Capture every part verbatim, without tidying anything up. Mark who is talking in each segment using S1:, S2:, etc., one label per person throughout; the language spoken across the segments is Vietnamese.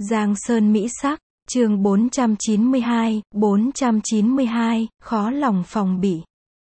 S1: Giang Sơn Mỹ Sắc, chương bốn trăm chín mươi hai, bốn trăm chín mươi hai, khó lòng phòng bị.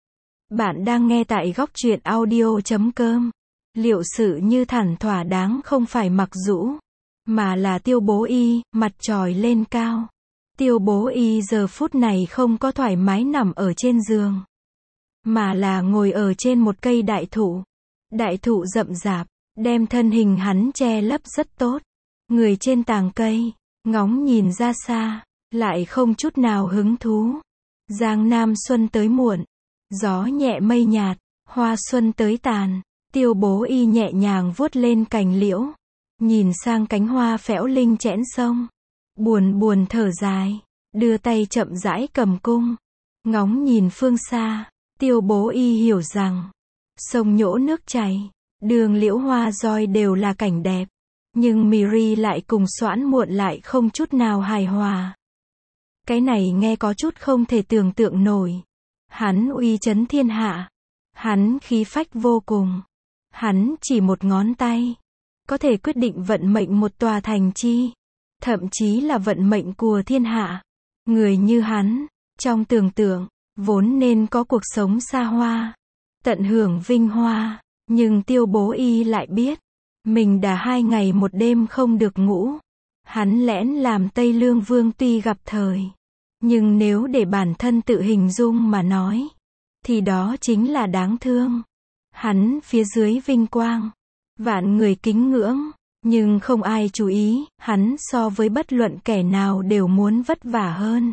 S1: Bạn đang nghe tại góc truyện audio chấm com. Liệu sự như thẳn thỏa đáng không phải Mặc Dũ, mà là Tiêu Bố Y, mặt tròi lên cao. Tiêu Bố Y giờ phút này không có thoải mái nằm ở trên giường, mà là ngồi ở trên một cây đại thụ. Đại thụ rậm rạp, đem thân hình hắn che lấp rất tốt. Người trên tàng cây, ngóng nhìn ra xa, lại không chút nào hứng thú. Giang Nam xuân tới muộn, gió nhẹ mây nhạt, hoa xuân tới tàn. Tiêu Bố Y nhẹ nhàng vuốt lên cành liễu, nhìn sang cánh hoa phẽo linh chẽn sông, buồn buồn thở dài, đưa tay chậm rãi cầm cung, ngóng nhìn phương xa. Tiêu Bố Y hiểu rằng, sông nhỗ nước chảy, đường liễu hoa roi đều là cảnh đẹp, nhưng Miri lại cùng Soãn Muộn lại không chút nào hài hòa. Cái này nghe có chút không thể tưởng tượng nổi. Hắn uy chấn thiên hạ, hắn khí phách vô cùng, hắn chỉ một ngón tay có thể quyết định vận mệnh một tòa thành chi, thậm chí là vận mệnh của thiên hạ. Người như hắn, trong tưởng tượng, vốn nên có cuộc sống xa hoa, tận hưởng vinh hoa, nhưng Tiêu Bố Y lại biết, mình đã hai ngày một đêm không được ngủ. Hắn lẽn làm Tây Lương Vương tuy gặp thời, nhưng nếu để bản thân tự hình dung mà nói, thì đó chính là đáng thương. Hắn phía dưới vinh quang, vạn người kính ngưỡng, nhưng không ai chú ý, hắn so với bất luận kẻ nào đều muốn vất vả hơn.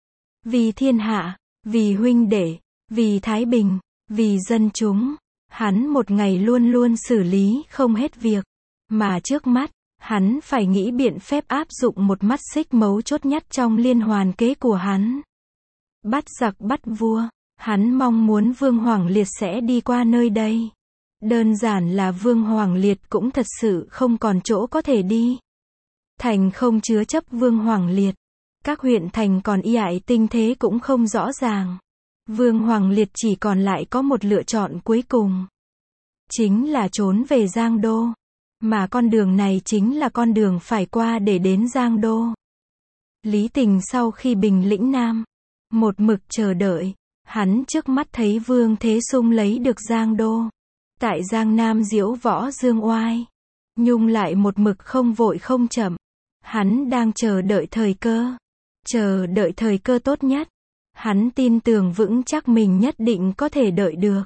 S1: Vì thiên hạ, vì huynh đệ, vì thái bình, vì dân chúng, hắn một ngày luôn luôn xử lý không hết việc, mà trước mắt, hắn phải nghĩ biện phép áp dụng một mắt xích mấu chốt nhất trong liên hoàn kế của hắn. Bắt giặc bắt vua, hắn mong muốn Vương Hoàng Liệt sẽ đi qua nơi đây. Đơn giản là Vương Hoàng Liệt cũng thật sự không còn chỗ có thể đi. Thành không chứa chấp Vương Hoàng Liệt, các huyện thành còn y ải tinh thế cũng không rõ ràng. Vương Hoàng Liệt chỉ còn lại có một lựa chọn cuối cùng, chính là trốn về Giang Đô. Mà con đường này chính là con đường phải qua để đến Giang Đô. Lý Tình sau khi bình lĩnh Nam, một mực chờ đợi, hắn trước mắt thấy Vương Thế Sung lấy được Giang Đô. Tại Giang Nam diễu võ dương oai, Nhung lại một mực không vội không chậm. Hắn đang chờ đợi thời cơ, chờ đợi thời cơ tốt nhất. Hắn tin tưởng vững chắc mình nhất định có thể đợi được.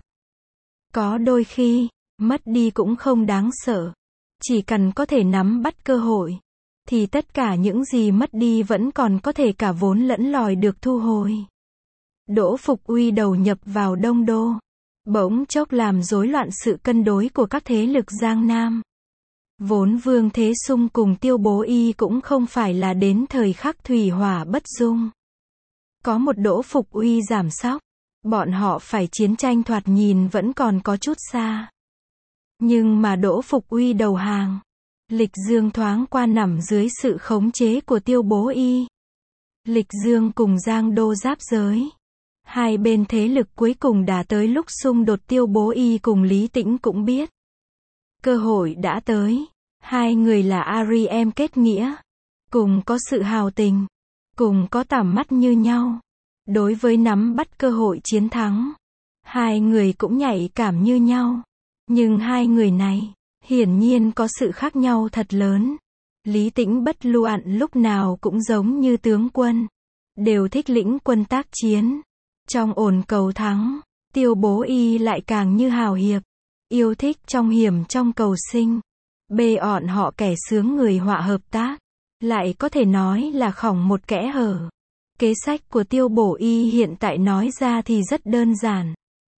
S1: Có đôi khi, mất đi cũng không đáng sợ. Chỉ cần có thể nắm bắt cơ hội, thì tất cả những gì mất đi vẫn còn có thể cả vốn lẫn lòi được thu hồi. Đỗ Phục Uy đầu nhập vào Đông Đô, bỗng chốc làm rối loạn sự cân đối của các thế lực Giang Nam. Vốn Vương Thế Sung cùng Tiêu Bố Y cũng không phải là đến thời khắc thủy hỏa bất dung. Có một Đỗ Phục Uy giảm sóc, bọn họ phải chiến tranh thoạt nhìn vẫn còn có chút xa. Nhưng mà Đỗ Phục Uy đầu hàng, Lịch Dương thoáng qua nằm dưới sự khống chế của Tiêu Bố Y. Lịch Dương cùng Giang Đô giáp giới, hai bên thế lực cuối cùng đã tới lúc xung đột. Tiêu Bố Y cùng Lý Tĩnh cũng biết, cơ hội đã tới. Hai người là Ari em kết nghĩa, cùng có sự hào tình, cùng có tầm mắt như nhau. Đối với nắm bắt cơ hội chiến thắng, hai người cũng nhạy cảm như nhau. Nhưng hai người này, hiển nhiên có sự khác nhau thật lớn. Lý Tĩnh bất lưu ặn lúc nào cũng giống như tướng quân, đều thích lĩnh quân tác chiến, trong ổn cầu thắng. Tiêu Bố Y lại càng như hào hiệp, yêu thích trong hiểm trong cầu sinh. Bê ọn họ kẻ sướng người họa hợp tác, lại có thể nói là khỏng một kẽ hở. Kế sách của Tiêu Bố Y hiện tại nói ra thì rất đơn giản.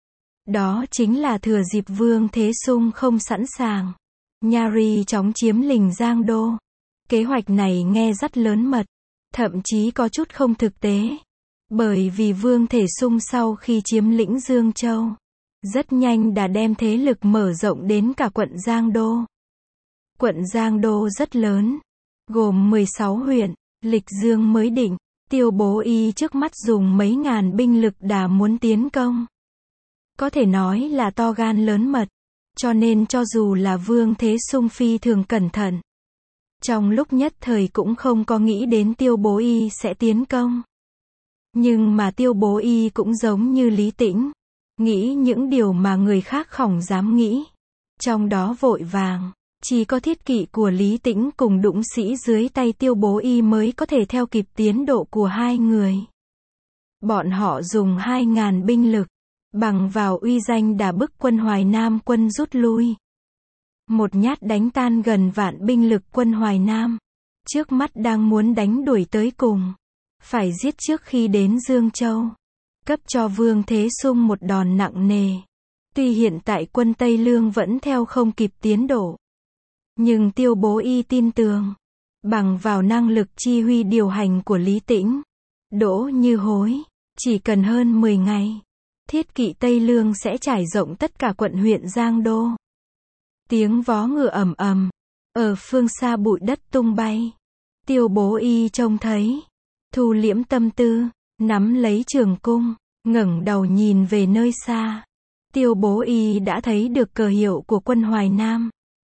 S1: Đó chính là thừa dịp Vương Thế Sung không sẵn sàng, nhari chóng chiếm lình Giang Đô. Kế hoạch này nghe rất lớn mật, thậm chí có chút không thực tế. Bởi vì Vương Thế Sung sau khi chiếm lĩnh Dương Châu, rất nhanh đã đem thế lực mở rộng đến cả quận Giang Đô. Quận Giang Đô rất lớn, gồm mười sáu huyện, Lịch Dương mới định. Tiêu Bố Y trước mắt dùng mấy ngàn binh lực đã muốn tiến công. Có thể nói là to gan lớn mật, cho nên cho dù là Vương Thế Sung phi thường cẩn thận, Trong lúc nhất thời cũng không có nghĩ đến Tiêu Bố Y sẽ tiến công. Nhưng mà Tiêu Bố Y cũng giống như Lý Tĩnh, nghĩ những điều mà người khác không dám nghĩ. Trong đó vội vàng, chỉ có thiết kỵ của Lý Tĩnh cùng dũng sĩ dưới tay Tiêu Bố Y mới có thể theo kịp tiến độ của hai người. Bọn họ dùng hai ngàn binh lực, bằng vào uy danh đả bức quân Hoài Nam quân rút lui. Một nhát đánh tan gần vạn binh lực quân Hoài Nam. Trước mắt đang muốn đánh đuổi tới cùng. Phải giết trước khi đến Dương Châu. Cấp cho Vương Thế Sung một đòn nặng nề. Tuy hiện tại quân Tây Lương vẫn theo không kịp tiến độ. Nhưng Tiêu Bố Y tin tưởng. Bằng vào năng lực chi huy điều hành của Lý Tĩnh, Đỗ Như Hối, chỉ cần hơn mười ngày. Thiết kỵ Tây Lương sẽ trải rộng tất cả quận huyện Giang Đô. Tiếng vó ngựa ầm ầm, ở phương xa bụi đất tung bay. Tiêu Bố Y trông thấy, thu liễm tâm tư, nắm lấy trường cung, ngẩng đầu nhìn về nơi xa. Tiêu Bố Y đã thấy được cờ hiệu của quân Hoài Nam.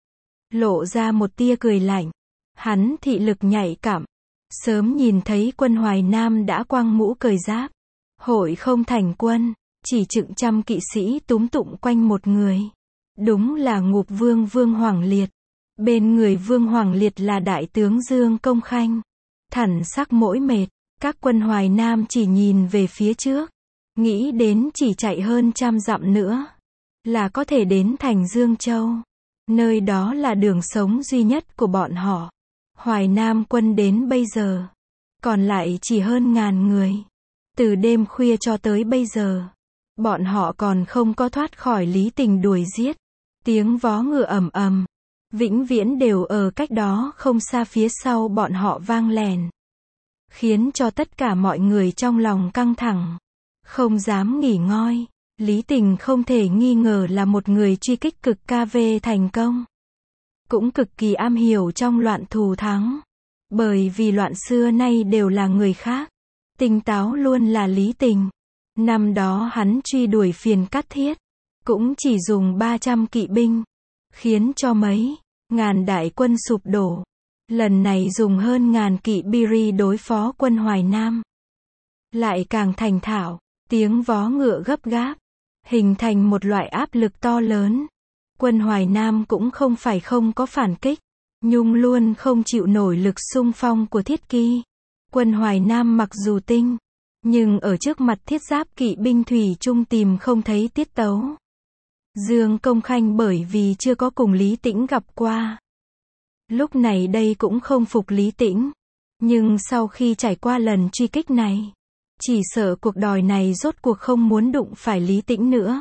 S1: Lộ ra một tia cười lạnh. Hắn thị lực nhạy cảm, sớm nhìn thấy quân Hoài Nam đã quăng mũ cởi giáp. Hội không thành quân, chỉ chừng trăm kỵ sĩ túm tụng quanh một người. Đúng là Ngụp Vương Vương Hoàng Liệt. Bên người Vương Hoàng Liệt là đại tướng Dương Công Khanh. Thần sắc mỗi mệt, các quân Hoài Nam chỉ nhìn về phía trước, nghĩ đến chỉ chạy hơn trăm dặm nữa là có thể đến thành Dương Châu. Nơi đó là đường sống duy nhất của bọn họ. Hoài Nam quân đến bây giờ, còn lại chỉ hơn ngàn người. Từ đêm khuya cho tới bây giờ, bọn họ còn không có thoát khỏi Lý Tình đuổi giết. Tiếng vó ngựa ầm ầm, vĩnh viễn đều ở cách đó không xa phía sau bọn họ vang lèn. Khiến cho tất cả mọi người trong lòng căng thẳng, không dám nghỉ ngơi. Lý Tình không thể nghi ngờ là một người truy kích cực ca vê thành công. Cũng cực kỳ am hiểu trong loạn thù thắng. Bởi vì loạn xưa nay đều là người khác. Tinh táo luôn là Lý Tình. Năm đó hắn truy đuổi Phiền Cát Thiết, cũng chỉ dùng ba trăm kỵ binh, khiến cho mấy ngàn đại quân sụp đổ. Lần này dùng hơn ngàn kỵ Biri đối phó quân Hoài Nam. Lại càng thành thạo, tiếng vó ngựa gấp gáp, hình thành một loại áp lực to lớn. Quân Hoài Nam cũng không phải không có phản kích, nhưng luôn không chịu nổi lực xung phong của thiết kỵ. Quân Hoài Nam mặc dù tinh, nhưng ở trước mặt thiết giáp kỵ binh thủy chung tìm không thấy tiết tấu. Dương Công Khanh bởi vì chưa có cùng Lý Tĩnh gặp qua, lúc này đây cũng không phục Lý Tĩnh. Nhưng sau khi trải qua lần truy kích này, chỉ sợ cuộc đòi này rốt cuộc không muốn đụng phải Lý Tĩnh nữa.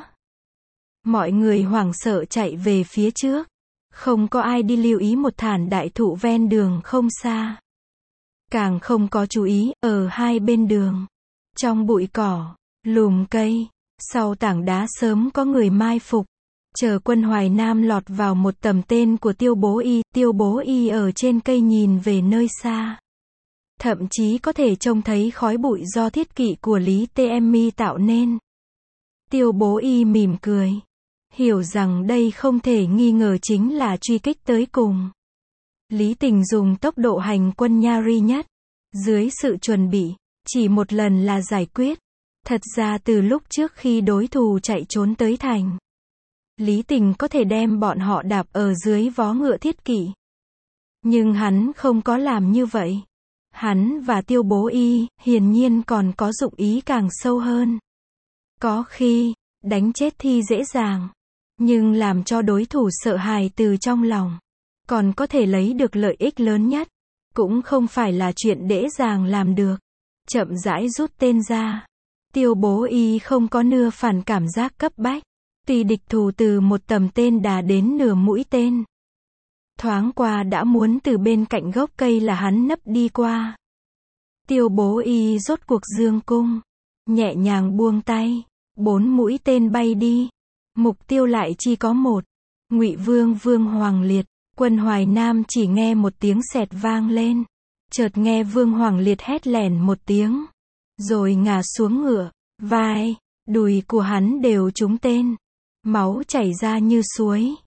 S1: Mọi người hoảng sợ chạy về phía trước. Không có ai đi lưu ý một thản đại thụ ven đường không xa. Càng không có chú ý, ở hai bên đường, trong bụi cỏ, lùm cây, sau tảng đá sớm có người mai phục. Chờ quân Hoài Nam lọt vào một tầm tên của Tiêu Bố Y. Tiêu Bố Y ở trên cây nhìn về nơi xa. Thậm chí có thể trông thấy khói bụi do thiết kỵ của Lý Tm tạo nên. Tiêu Bố Y mỉm cười, hiểu rằng đây không thể nghi ngờ chính là truy kích tới cùng. Lý Tình dùng tốc độ hành quân nha ri nhất, dưới sự chuẩn bị, chỉ một lần là giải quyết. Thật ra từ lúc trước khi đối thủ chạy trốn tới thành, Lý Tình có thể đem bọn họ đạp ở dưới vó ngựa thiết kỵ. Nhưng hắn không có làm như vậy. Hắn và Tiêu Bố Y, hiển nhiên còn có dụng ý càng sâu hơn. Có khi, đánh chết thì dễ dàng, nhưng làm cho đối thủ sợ hãi từ trong lòng, còn có thể lấy được lợi ích lớn nhất, cũng không phải là chuyện dễ dàng làm được. Chậm rãi rút tên ra. Tiêu Bố Y không có nửa phản cảm giác cấp bách. Tuy địch thủ từ một tầm tên đà đến nửa mũi tên, thoáng qua đã muốn từ bên cạnh gốc cây là hắn nấp đi qua. Tiêu Bố Y rốt cuộc dương cung, nhẹ nhàng buông tay, bốn mũi tên bay đi. Mục tiêu lại chỉ có một. Ngụy Vương Vương Hoàng Liệt. Quân Hoài Nam chỉ nghe một tiếng sẹt vang lên, chợt nghe Vương Hoàng Liệt hét lẻn một tiếng, rồi ngã xuống ngựa. Vai, đùi của hắn đều trúng tên, máu chảy ra như suối.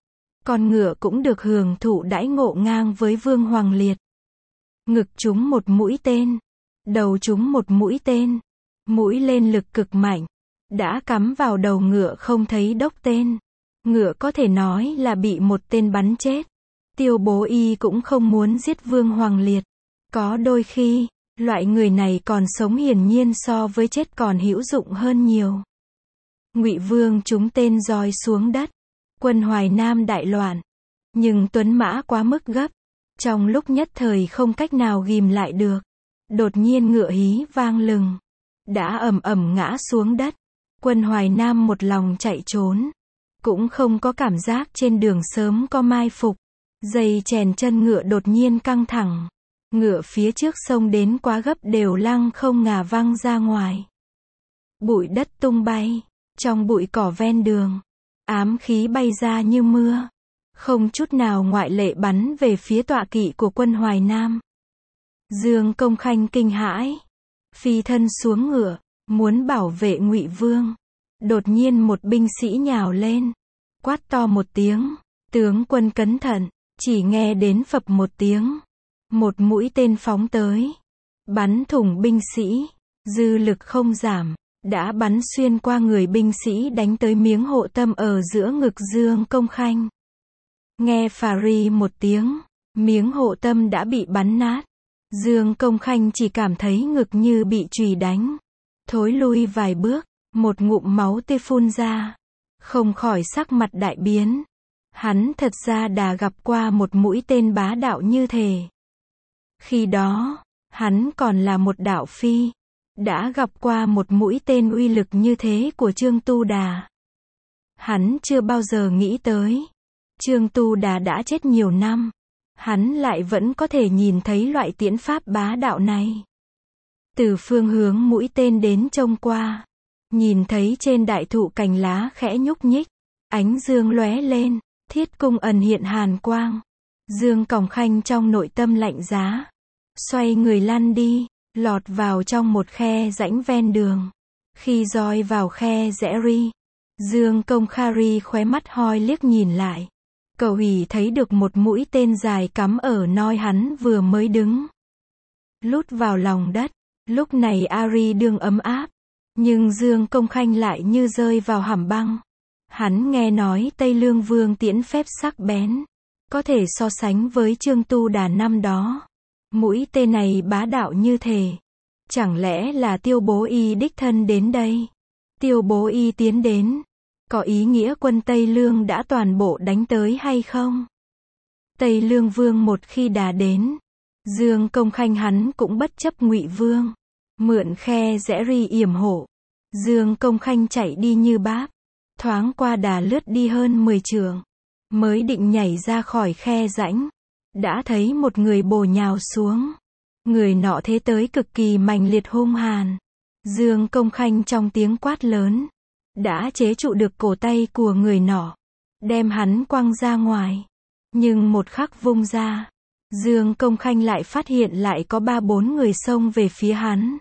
S1: con ngựa cũng được hưởng thụ đãi ngộ ngang với Vương Hoàng Liệt. Ngực trúng một mũi tên, đầu trúng một mũi tên, mũi lên lực cực mạnh, đã cắm vào đầu ngựa không thấy đốc tên. Ngựa có thể nói là bị một tên bắn chết. Tiêu Bố Y cũng không muốn giết Vương Hoàng Liệt. Có đôi khi, loại người này còn sống hiển nhiên so với chết còn hữu dụng hơn nhiều. Ngụy Vương trúng tên roi xuống đất. Quân Hoài Nam đại loạn. Nhưng tuấn mã quá mức gấp. Trong lúc nhất thời không cách nào ghìm lại được. Đột nhiên ngựa hí vang lừng. Đã ầm ầm ngã xuống đất. Quân Hoài Nam một lòng chạy trốn. Cũng không có cảm giác trên đường sớm có mai phục. Dây chèn chân ngựa đột nhiên căng thẳng. Ngựa phía trước sông đến quá gấp đều lăng không ngả văng ra ngoài. Bụi đất tung bay. Trong bụi cỏ ven đường. Ám khí bay ra như mưa. Không chút nào ngoại lệ bắn về phía tọa kỵ của quân Hoài Nam. Dương Công Khanh kinh hãi. Phi thân xuống ngựa. Muốn bảo vệ Ngụy Vương. Đột nhiên một binh sĩ nhào lên. Quát to một tiếng. Tướng quân cẩn thận. Chỉ nghe đến phập một tiếng. Một mũi tên phóng tới. Bắn thủng binh sĩ. Dư lực không giảm. Đã bắn xuyên qua người binh sĩ đánh tới miếng hộ tâm ở giữa ngực Dương Công Khanh. Nghe phà ri một tiếng. Miếng hộ tâm đã bị bắn nát. Dương Công Khanh chỉ cảm thấy ngực như bị chùy đánh. Thối lui vài bước. Một ngụm máu tươi phun ra. Không khỏi sắc mặt đại biến. Hắn thật ra đã gặp qua một mũi tên bá đạo như thế. Khi đó, hắn còn là một đạo phi. Đã gặp qua một mũi tên uy lực như thế của Trương Tu Đà. Hắn chưa bao giờ nghĩ tới. Trương Tu Đà đã chết nhiều năm. Hắn lại vẫn có thể nhìn thấy loại tiễn pháp bá đạo này. Từ phương hướng mũi tên đến trông qua. Nhìn thấy trên đại thụ cành lá khẽ nhúc nhích. Ánh dương lóe lên. Thiết cung ẩn hiện hàn quang. Dương Công Khanh trong nội tâm lạnh giá. Xoay người lăn đi. Lọt vào trong một khe rãnh ven đường. Khi roi vào khe rẽ ri. Dương Công Khari khóe mắt hoi liếc nhìn lại. Cậu hỉ thấy được một mũi tên dài cắm ở nơi hắn vừa mới đứng. Lút vào lòng đất. Lúc này Ari đương ấm áp. Nhưng Dương Công Khanh lại như rơi vào hầm băng. Hắn nghe nói Tây Lương Vương tiễn phép sắc bén. Có thể so sánh với Trương Tu Đà năm đó. Mũi tên này bá đạo như thế. Chẳng lẽ là Tiêu Bố Y đích thân đến đây? Tiêu Bố Y tiến đến. Có ý nghĩa quân Tây Lương đã toàn bộ đánh tới hay không? Tây Lương Vương một khi đã đến. Dương Công Khanh hắn cũng bất chấp Ngụy Vương. Mượn khe rẽ ri yểm hộ. Dương Công Khanh chạy đi như báp. Thoáng qua đà lướt đi hơn mười trượng. Mới định nhảy ra khỏi khe rãnh. Đã thấy một người bổ nhào xuống. Người nọ thế tới cực kỳ mạnh liệt hung hàn. Dương Công Khanh trong tiếng quát lớn. Đã chế trụ được cổ tay của người nọ. Đem hắn quăng ra ngoài. Nhưng một khắc vung ra. Dương Công Khanh lại phát hiện lại có ba bốn người xông về phía hắn.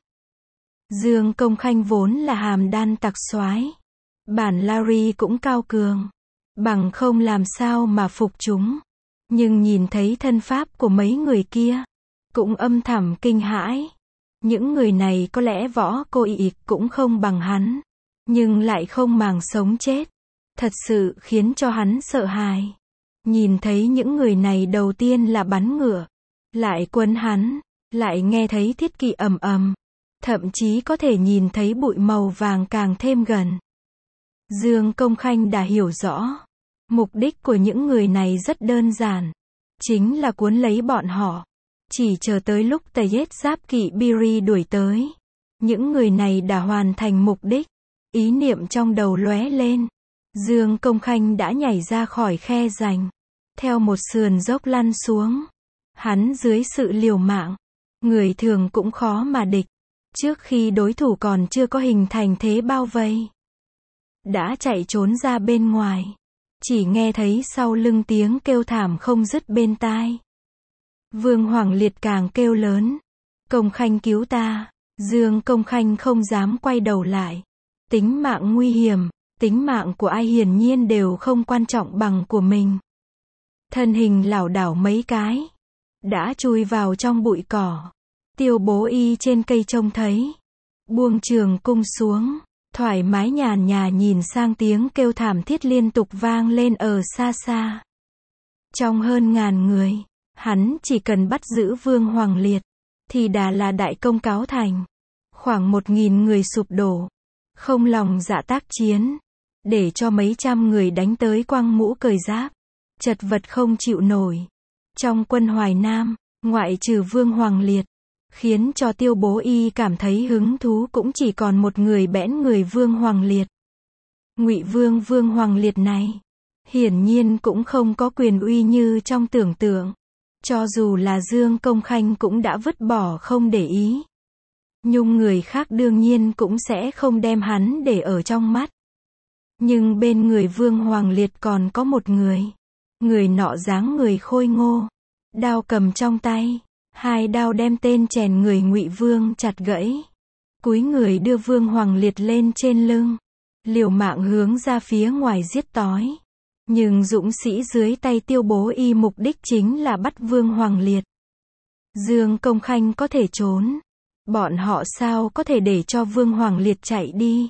S1: Dương Công Khanh vốn là hàm đan tặc soái. Bản Larry cũng cao cường. Bằng không làm sao mà phục chúng. Nhưng nhìn thấy thân pháp của mấy người kia. Cũng âm thầm kinh hãi. Những người này có lẽ võ cô y cũng không bằng hắn. Nhưng lại không màng sống chết. Thật sự khiến cho hắn sợ hãi. Nhìn thấy những người này đầu tiên là bắn ngựa. Lại quấn hắn. Lại nghe thấy thiết kỵ ầm ầm. Thậm chí có thể nhìn thấy bụi màu vàng càng thêm gần. Dương Công Khanh đã hiểu rõ. Mục đích của những người này rất đơn giản. Chính là cuốn lấy bọn họ. Chỉ chờ tới lúc Tayết Giáp Kỵ Biri đuổi tới. Những người này đã hoàn thành mục đích. Ý niệm trong đầu lóe lên. Dương Công Khanh đã nhảy ra khỏi khe rãnh. Theo một sườn dốc lăn xuống. Hắn dưới sự liều mạng. Người thường cũng khó mà địch. Trước khi đối thủ còn chưa có hình thành thế bao vây. Đã chạy trốn ra bên ngoài. Chỉ nghe thấy sau lưng tiếng kêu thảm không dứt bên tai. Vương Hoàng Liệt càng kêu lớn. Công Khanh cứu ta. Dương Công Khanh không dám quay đầu lại. Tính mạng nguy hiểm. Tính mạng của ai hiển nhiên đều không quan trọng bằng của mình. thân hình lảo đảo mấy cái, đã chui vào trong bụi cỏ. Tiêu Bố Y trên cây trông thấy, buông trường cung xuống, thoải mái nhàn nhã nhìn sang tiếng kêu thảm thiết liên tục vang lên ở xa xa. Trong hơn ngàn người, hắn chỉ cần bắt giữ Vương Hoàng Liệt, thì đã là đại công cáo thành. Khoảng một nghìn người sụp đổ, không lòng dạ tác chiến, để cho mấy trăm người đánh tới quăng mũ cởi giáp, chật vật không chịu nổi. Trong quân Hoài Nam, ngoại trừ Vương Hoàng Liệt, khiến cho Tiêu Bố Y cảm thấy hứng thú cũng chỉ còn một người bẽn người Vương Hoàng Liệt. Ngụy Vương Vương Hoàng Liệt này, hiển nhiên cũng không có quyền uy như trong tưởng tượng. Cho dù là Dương Công Khanh cũng đã vứt bỏ không để ý. Nhưng người khác đương nhiên cũng sẽ không đem hắn để ở trong mắt. Nhưng bên người Vương Hoàng Liệt còn có một người. Người nọ dáng người khôi ngô, đao cầm trong tay, hai đao đem tên chèn người Ngụy Vương chặt gãy. Cúi người đưa Vương Hoàng Liệt lên trên lưng, liều mạng hướng ra phía ngoài giết tối. Nhưng dũng sĩ dưới tay Tiêu Bố Y mục đích chính là bắt Vương Hoàng Liệt. Dương Công Khanh có thể trốn, bọn họ sao có thể để cho Vương Hoàng Liệt chạy đi.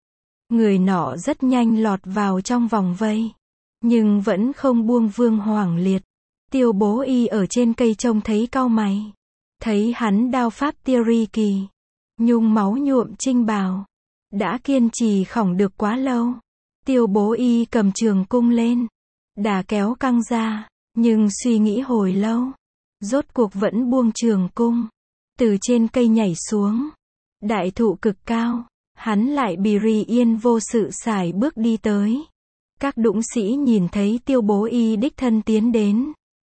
S1: Người nọ rất nhanh lọt vào trong vòng vây, nhưng vẫn không buông Vương Hoàng Liệt. Tiêu Bố Y ở trên cây trông thấy cau mày, thấy hắn đao pháp tia ri kỳ, nhung máu nhuộm trinh bào, đã kiên trì khổng được quá lâu. Tiêu Bố Y cầm trường cung lên, đà kéo căng ra, nhưng suy nghĩ hồi lâu, rốt cuộc vẫn buông trường cung, từ trên cây nhảy xuống. Đại thụ cực cao, hắn lại bì rì yên vô sự sải bước đi tới. Các đũng sĩ nhìn thấy Tiêu Bố Y đích thân tiến đến,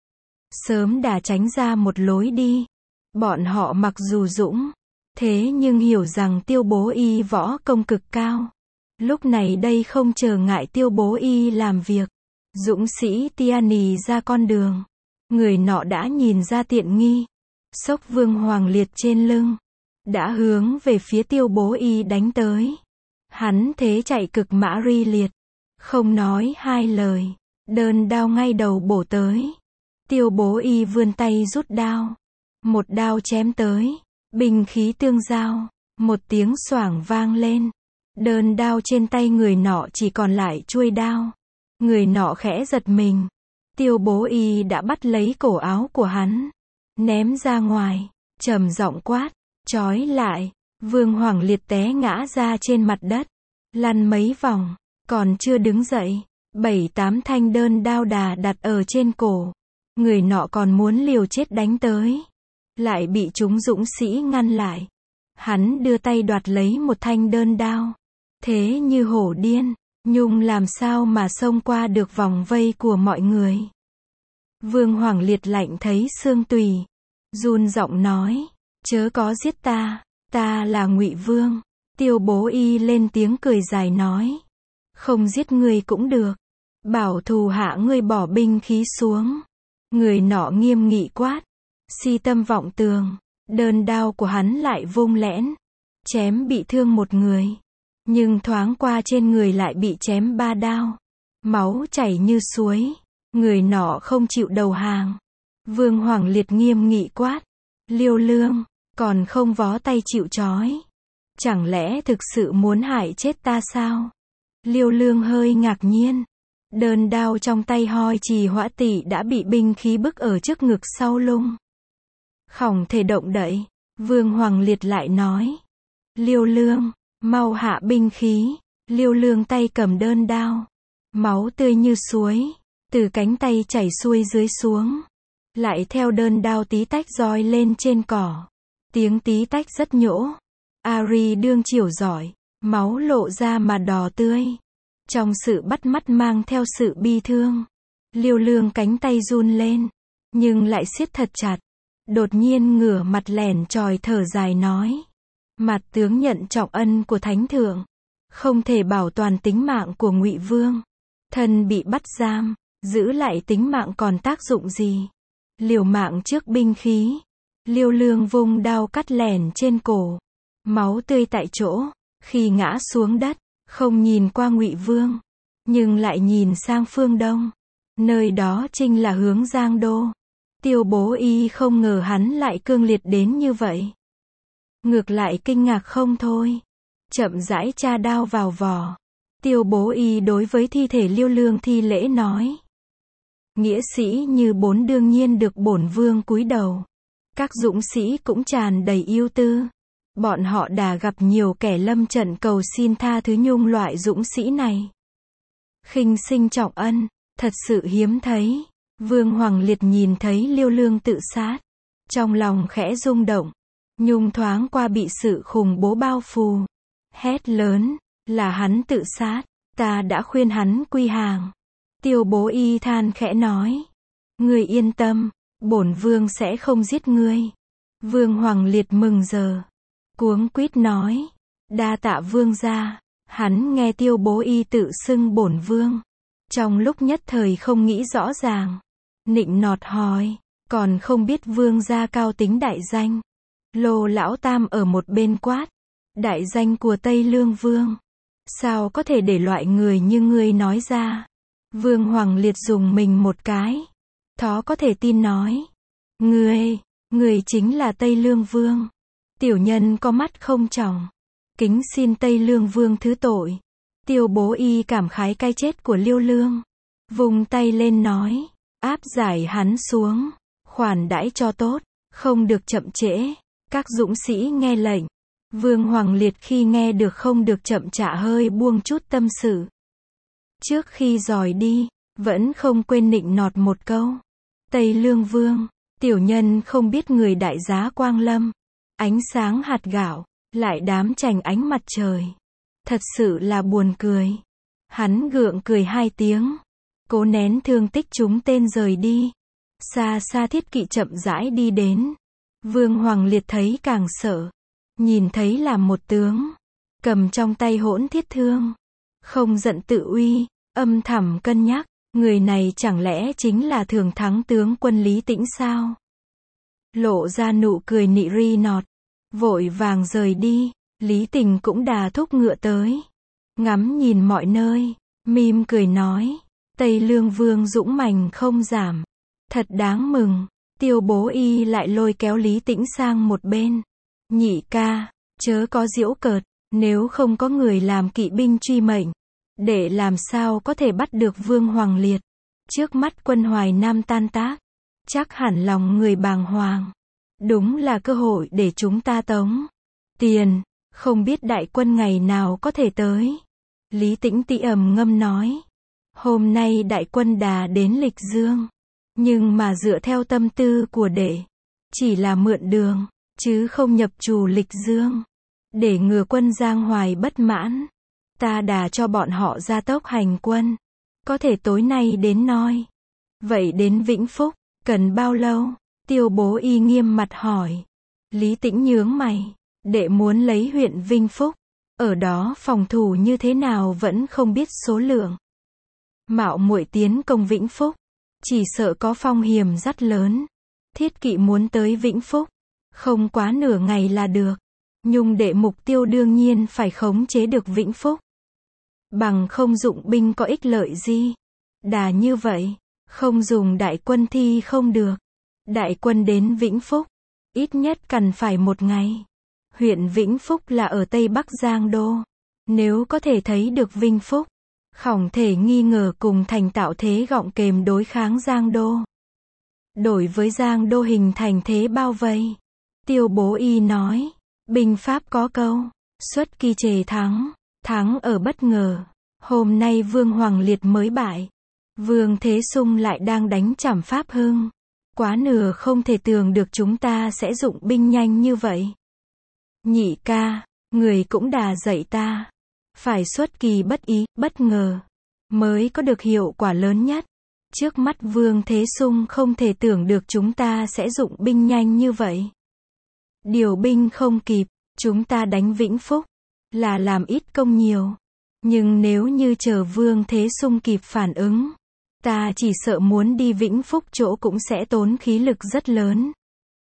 S1: sớm đã tránh ra một lối đi. Bọn họ mặc dù dũng, thế nhưng hiểu rằng Tiêu Bố Y võ công cực cao. Lúc này đây không chờ ngại Tiêu Bố Y làm việc, dũng sĩ Tiani ra con đường. Người nọ đã nhìn ra tiện nghi, xốc Vương Hoàng Liệt trên lưng, đã hướng về phía Tiêu Bố Y đánh tới. Hắn thế chạy cực mã ri liệt, không nói hai lời, đơn đao ngay đầu bổ tới. Tiêu Bố Y vươn tay rút đao, một đao chém tới, binh khí tương giao, một tiếng xoảng vang lên. Đơn đao trên tay người nọ chỉ còn lại chuôi đao. Người nọ khẽ giật mình. Tiêu Bố Y đã bắt lấy cổ áo của hắn, ném ra ngoài, trầm giọng quát, trói lại. Vương Hoàng Liệt té ngã ra trên mặt đất, lăn mấy vòng, còn chưa đứng dậy. Bảy tám thanh đơn đao đà đặt ở trên cổ. Người nọ còn muốn liều chết đánh tới, lại bị chúng dũng sĩ ngăn lại. Hắn đưa tay đoạt lấy một thanh đơn đao, thế như hổ điên, nhung làm sao mà xông qua được vòng vây của mọi người. Vương Hoàng Liệt lạnh thấy xương tùy, run giọng nói, chớ có giết ta, ta là Ngụy Vương. Tiêu Bố Y lên tiếng cười dài nói, không giết ngươi cũng được, bảo thù hạ ngươi bỏ binh khí xuống. Người nọ nghiêm nghị quát, si tâm vọng tường. Đơn đao của hắn lại vung lẽn, chém bị thương một người, nhưng thoáng qua trên người lại bị chém ba đao, máu chảy như suối. Người nọ không chịu đầu hàng. Vương Hoàng Liệt nghiêm nghị quát, Liêu Lương, còn không vó tay chịu trói, chẳng lẽ thực sự muốn hại chết ta sao? Liêu Lương hơi ngạc nhiên, đơn đao trong tay hoi trì hỏa tỷ đã bị binh khí bức ở trước ngực sau lưng, không thể động đậy. Vương Hoàng Liệt lại nói, Liêu Lương, mau hạ binh khí. Liêu Lương tay cầm đơn đao, máu tươi như suối, từ cánh tay chảy xuôi dưới xuống, lại theo đơn đao tí tách roi lên trên cỏ. Tiếng tí tách rất nhỗ. Ari đương chiều giỏi, máu lộ ra mà đỏ tươi. Trong sự bắt mắt mang theo sự bi thương. Liêu Lương cánh tay run lên, nhưng lại siết thật chặt. Đột nhiên ngửa mặt lẻn tròi thở dài nói, mặt tướng nhận trọng ân của Thánh Thượng, không thể bảo toàn tính mạng của Ngụy Vương. Thân bị bắt giam, giữ lại tính mạng còn tác dụng gì? Liều mạng trước binh khí. Liêu Lương vung đao cắt lẻn trên cổ, máu tươi tại chỗ. Khi ngã xuống đất, không nhìn qua Ngụy Vương, nhưng lại nhìn sang phương đông. Nơi đó chính là hướng Giang Đô. Tiêu Bố Y không ngờ hắn lại cương liệt đến như vậy. Ngược lại kinh ngạc không thôi. Chậm rãi tra đao vào vỏ. Tiêu Bố Y đối với thi thể Liêu Lương thi lễ nói. Nghĩa sĩ như bốn đương nhiên được bổn vương cúi đầu. Các dũng sĩ cũng tràn đầy ưu tư. Bọn họ đã gặp nhiều kẻ lâm trận cầu xin tha thứ nhung loại dũng sĩ này. Khinh sinh trọng ân, thật sự hiếm thấy. Vương Hoàng Liệt nhìn thấy Liêu Lương tự sát. Trong lòng khẽ rung động. Nhung thoáng qua bị sự khủng bố bao phủ. Hét lớn, là hắn tự sát, ta đã khuyên hắn quy hàng. Tiêu Bố Y than khẽ nói. Ngươi yên tâm, bổn vương sẽ không giết ngươi. Vương Hoàng Liệt mừng giờ. Cuống quýt nói. Đa tạ vương gia. Hắn nghe Tiêu Bố Y tự xưng bổn vương. Trong lúc nhất thời không nghĩ rõ ràng. Nịnh nọt hỏi. Còn không biết vương gia cao tính đại danh. Lô Lão Tam ở một bên quát. Đại danh của Tây Lương Vương. Sao có thể để loại người như ngươi nói ra. Vương Hoàng Liệt dùng mình một cái. Thó có thể tin nói. Ngươi, ngươi chính là Tây Lương Vương. Tiểu nhân có mắt không tròng. Kính xin Tây Lương Vương thứ tội. Tiêu Bố Y cảm khái cái chết của Liêu Lương. Vùng tay lên nói. Áp giải hắn xuống. Khoản đãi cho tốt. Không được chậm trễ. Các dũng sĩ nghe lệnh. Vương Hoàng Liệt khi nghe được không được chậm chạ hơi buông chút tâm sự. Trước khi dòi đi, vẫn không quên nịnh nọt một câu. Tây Lương Vương, tiểu nhân không biết người đại giá quang lâm. Ánh sáng hạt gạo, lại đám chành ánh mặt trời. Thật sự là buồn cười. Hắn gượng cười hai tiếng. Cố nén thương tích chúng tên rời đi. Xa xa thiết kỵ chậm rãi đi đến. Vương Hoàng Liệt thấy càng sợ. Nhìn thấy là một tướng. Cầm trong tay hỗn thiết thương. Không giận tự uy. Âm thầm cân nhắc. Người này chẳng lẽ chính là thường thắng tướng quân Lý Tĩnh sao? Lộ ra nụ cười nị ri nọt. Vội vàng rời đi. Lý Tình cũng đà thúc ngựa tới. Ngắm nhìn mọi nơi. Mỉm cười nói. Tây Lương Vương dũng mãnh không giảm. Thật đáng mừng. Tiêu Bố Y lại lôi kéo Lý Tĩnh sang một bên. Nhị ca, chớ có giễu cợt. Nếu không có người làm kỵ binh truy mệnh. Để làm sao có thể bắt được Vương Hoàng Liệt. Trước mắt quân Hoài Nam tan tác. Chắc hẳn lòng người bàng hoàng. Đúng là cơ hội để chúng ta tống tiền. Không biết đại quân ngày nào có thể tới. Lý Tĩnh tị ầm ngâm nói. Hôm nay đại quân đà đến Lịch Dương. Nhưng mà dựa theo tâm tư của đệ. Chỉ là mượn đường. Chứ không nhập trù Lịch Dương. Để ngừa quân Giang Hoài bất mãn. Ta đà cho bọn họ ra tốc hành quân. Có thể tối nay đến Noi. Vậy đến Vĩnh Phúc, cần bao lâu? Tiêu Bố Y nghiêm mặt hỏi. Lý Tĩnh nhướng mày. Đệ muốn lấy huyện Vinh Phúc. Ở đó phòng thủ như thế nào vẫn không biết số lượng. Mạo muội tiến công Vĩnh Phúc. Chỉ sợ có phong hiểm rất lớn. Thiết kỵ muốn tới Vĩnh Phúc. Không quá nửa ngày là được. Nhung đệ mục tiêu đương nhiên phải khống chế được Vĩnh Phúc. Bằng không dụng binh có ích lợi gì. Đà như vậy. Không dùng đại quân thi không được. Đại quân đến Vĩnh Phúc. Ít nhất cần phải một ngày. Huyện Vĩnh Phúc là ở Tây Bắc Giang Đô. Nếu có thể thấy được Vinh Phúc. Khổng thể nghi ngờ cùng thành tạo thế gọng kềm đối kháng Giang Đô. Đổi với Giang Đô hình thành thế bao vây. Tiêu Bố Y nói. Binh pháp có câu. Xuất kỳ trề thắng. Thắng ở bất ngờ. Hôm nay Vương Hoàng Liệt mới bại. Vương Thế Sung lại đang đánh Trảm Pháp Hưng. Quá nửa không thể tưởng được chúng ta sẽ dụng binh nhanh như vậy. Nhị ca, người cũng đà dạy ta. Phải xuất kỳ bất ý, bất ngờ. Mới có được hiệu quả lớn nhất. Trước mắt Vương Thế Sung không thể tưởng được chúng ta sẽ dụng binh nhanh như vậy. Điều binh không kịp, chúng ta đánh Vĩnh Phúc. Là làm ít công nhiều. Nhưng nếu như chờ Vương Thế Sung kịp phản ứng. Ta chỉ sợ muốn đi Vĩnh Phúc chỗ cũng sẽ tốn khí lực rất lớn.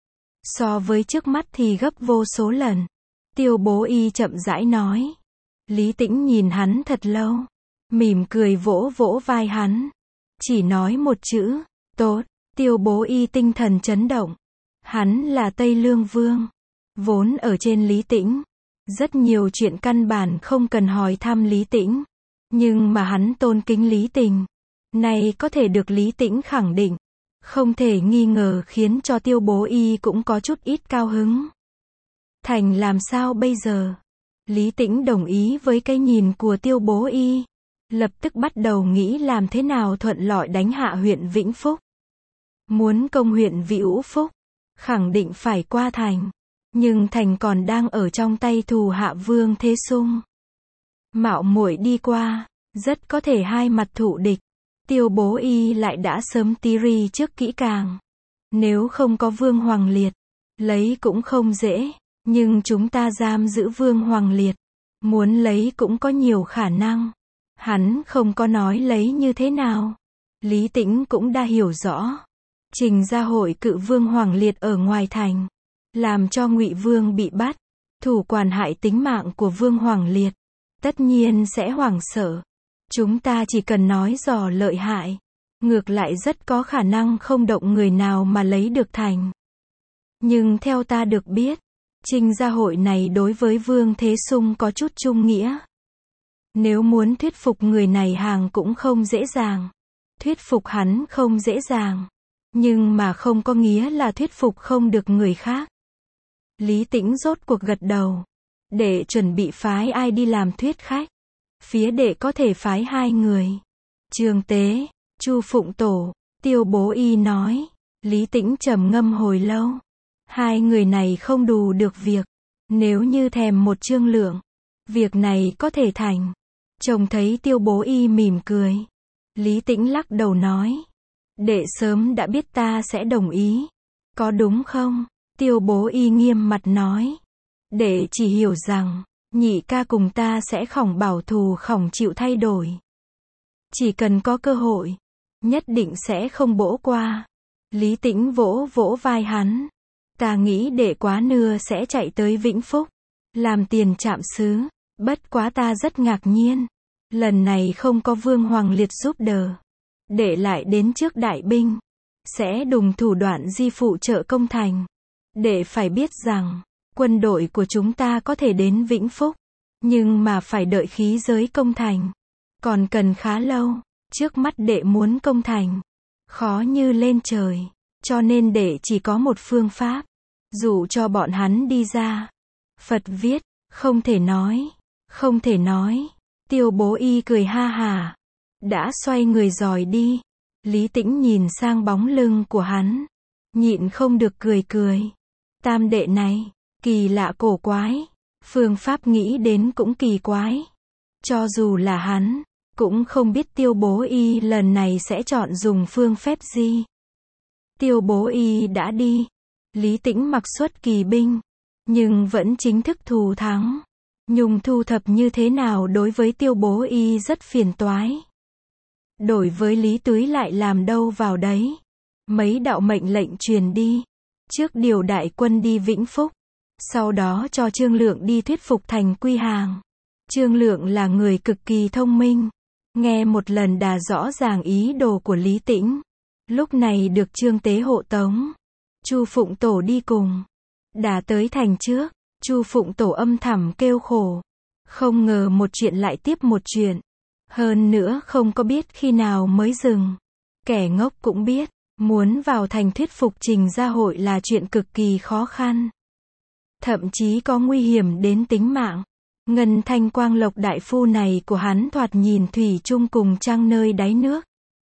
S1: So với trước mắt thì gấp vô số lần. Tiêu Bố Y chậm rãi nói. Lý Tĩnh nhìn hắn thật lâu. Mỉm cười vỗ vỗ vai hắn. chỉ nói một chữ, tốt. Tiêu Bố Y tinh thần chấn động. Hắn là Tây Lương Vương, vốn ở trên Lý Tĩnh. Rất nhiều chuyện căn bản không cần hỏi thăm Lý Tĩnh. Nhưng mà hắn tôn kính Lý Tình. Này có thể được Lý Tĩnh khẳng định. Không thể nghi ngờ khiến cho Tiêu Bố Y cũng có chút ít cao hứng. Thành làm sao bây giờ? Lý Tĩnh đồng ý với cái nhìn của Tiêu Bố Y. Lập tức bắt đầu nghĩ làm thế nào thuận lợi đánh hạ huyện Vĩnh Phúc. Muốn công huyện Vĩnh Phúc, khẳng định phải qua thành. Nhưng thành còn đang ở trong tay thủ hạ Vương Thế Sung. Mạo muội đi qua, rất có thể hai mặt thụ địch. Tiêu Bố Y lại đã sớm tí ri trước kỹ càng. Nếu không có Vương Hoàng Liệt, lấy cũng không dễ. Nhưng chúng ta giam giữ Vương Hoàng Liệt, muốn lấy cũng có nhiều khả năng. Hắn không có nói lấy như thế nào. Lý Tĩnh cũng đã hiểu rõ. Trình ra hội cự Vương Hoàng Liệt ở ngoài thành, làm cho Ngụy Vương bị bắt, thủ quản hại tính mạng của Vương Hoàng Liệt, tất nhiên sẽ hoảng sợ. Chúng ta chỉ cần nói dò lợi hại, ngược lại rất có khả năng không động người nào mà lấy được thành. Nhưng theo ta được biết, Trình gia hội này đối với Vương Thế Sung có chút trung nghĩa. Nếu muốn thuyết phục người này hàng cũng không dễ dàng. Thuyết phục hắn không dễ dàng. Nhưng mà không có nghĩa là thuyết phục không được người khác. Lý Tĩnh rốt cuộc gật đầu. Để chuẩn bị phái ai đi làm thuyết khách. Phía đệ có thể phái hai người. Trương Tế, Chu Phụng Tổ, Tiêu Bố Y nói. Lý Tĩnh trầm ngâm hồi lâu. Hai người này không đủ được việc. Nếu như thèm một Trương Lượng, việc này có thể thành. Trông thấy Tiêu Bố Y mỉm cười. Lý Tĩnh lắc đầu nói. Đệ sớm đã biết ta sẽ đồng ý. Có đúng không? Tiêu Bố Y nghiêm mặt nói. Đệ chỉ hiểu rằng, nhị ca cùng ta sẽ khỏng bảo thù khỏng chịu thay đổi. Chỉ cần có cơ hội, nhất định sẽ không bỗ qua. Lý Tĩnh vỗ vỗ vai hắn. Ta nghĩ đệ quá nưa sẽ chạy tới Vĩnh Phúc, làm tiền trạm sứ. Bất quá ta rất ngạc nhiên. Lần này không có Vương Hoàng Liệt giúp đỡ. Đệ lại đến trước đại binh. Sẽ đùng thủ đoạn di phụ trợ công thành. Đệ phải biết rằng, quân đội của chúng ta có thể đến Vĩnh Phúc. Nhưng mà phải đợi khí giới công thành. Còn cần khá lâu. Trước mắt đệ muốn công thành. Khó như lên trời. Cho nên đệ chỉ có một phương pháp. Dụ cho bọn hắn đi ra. Phật viết, không thể nói. Không thể nói. Tiêu Bố Y cười ha hà. Đã xoay người dòi đi. Lý Tĩnh nhìn sang bóng lưng của hắn. Nhịn không được cười cười. Tam đệ này, kỳ lạ cổ quái. Phương pháp nghĩ đến cũng kỳ quái. Cho dù là hắn, cũng không biết Tiêu Bố Y lần này sẽ chọn dùng phương phép gì. Tiêu Bố Y đã đi. Lý Tĩnh mặc xuất kỳ binh. Nhưng vẫn chính thức thù thắng. Nhung thu thập như thế nào đối với Tiêu Bố Y rất phiền toái. Đổi với Lý Túy lại làm đâu vào đấy. Mấy đạo mệnh lệnh truyền đi. Trước điều đại quân đi Vĩnh Phúc. Sau đó cho Trương Lượng đi thuyết phục thành quy hàng. Trương Lượng là người cực kỳ thông minh. Nghe một lần đã rõ ràng ý đồ của Lý Tĩnh. Lúc này được Trương Tế hộ tống. Chu Phụng Tổ đi cùng. Đã tới thành trước. Chu Phụng Tổ âm thầm kêu khổ. Không ngờ một chuyện lại tiếp một chuyện. Hơn nữa không có biết khi nào mới dừng. Kẻ ngốc cũng biết, muốn vào thành thuyết phục Trình gia hội là chuyện cực kỳ khó khăn. Thậm chí có nguy hiểm đến tính mạng. Ngân Thanh Quang Lộc đại phu này của hắn thoạt nhìn thủy chung cùng trăng nơi đáy nước.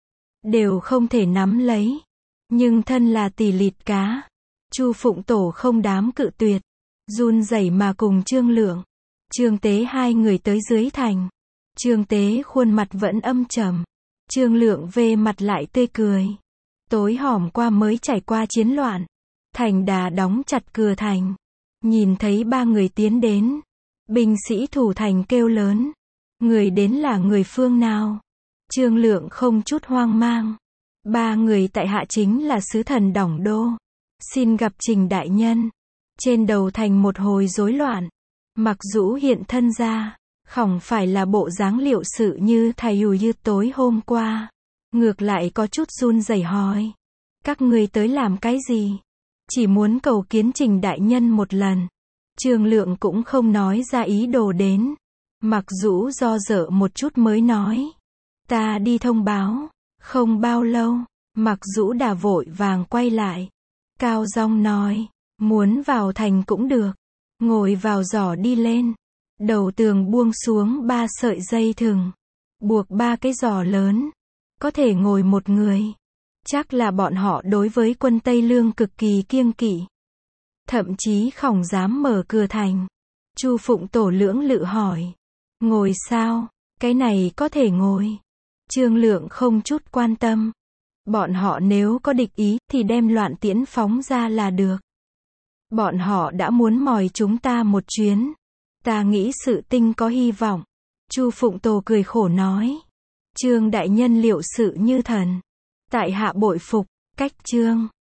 S1: Đều không thể nắm lấy. Nhưng thân là tỷ lịt cá. Chu Phụng Tổ không dám cự tuyệt. Run rẩy mà cùng Trương Lượng, Trương Tế hai người tới dưới thành. Trương Tế khuôn mặt vẫn âm trầm. Trương Lượng về mặt lại tươi cười. Tối hòm qua mới trải qua chiến loạn. Thành đà đóng chặt cửa thành. Nhìn thấy ba người tiến đến. Binh sĩ thủ thành kêu lớn. Người đến là người phương nào? Trương Lượng không chút hoang mang. Ba người tại hạ chính là sứ thần Đổng Đô. Xin gặp Trình đại nhân. Trên đầu thành một hồi rối loạn. Mặc Dũ hiện thân ra. Khổng phải là bộ dáng liệu sự như thầy ù như tối hôm qua. ngược lại có chút run rẩy hỏi. Các ngươi tới làm cái gì? Chỉ muốn cầu kiến Trình đại nhân một lần. Trương Lượng cũng không nói ra ý đồ đến. Mặc Dũ do dự một chút mới nói. Ta đi thông báo. Không bao lâu, Mặc Dũ đã vội vàng quay lại. Cao Giong nói, muốn vào thành cũng được. Ngồi vào giỏ đi lên. Đầu tường buông xuống ba sợi dây thừng. Buộc ba cái giỏ lớn. Có thể ngồi một người. Chắc là bọn họ đối với quân Tây Lương cực kỳ kiêng kỵ. Thậm chí không dám mở cửa thành. Chu Phụng Tổ lưỡng lự hỏi. Ngồi sao? Cái này có thể ngồi. Trương Lượng không chút quan tâm. Bọn họ nếu có địch ý thì đem loạn tiễn phóng ra là được. Bọn họ đã muốn mời chúng ta một chuyến. Ta nghĩ sự tinh có hy vọng. Chu Phụng Tổ cười khổ nói. Trương đại nhân liệu sự như thần. Tại hạ bội phục. Cách Trương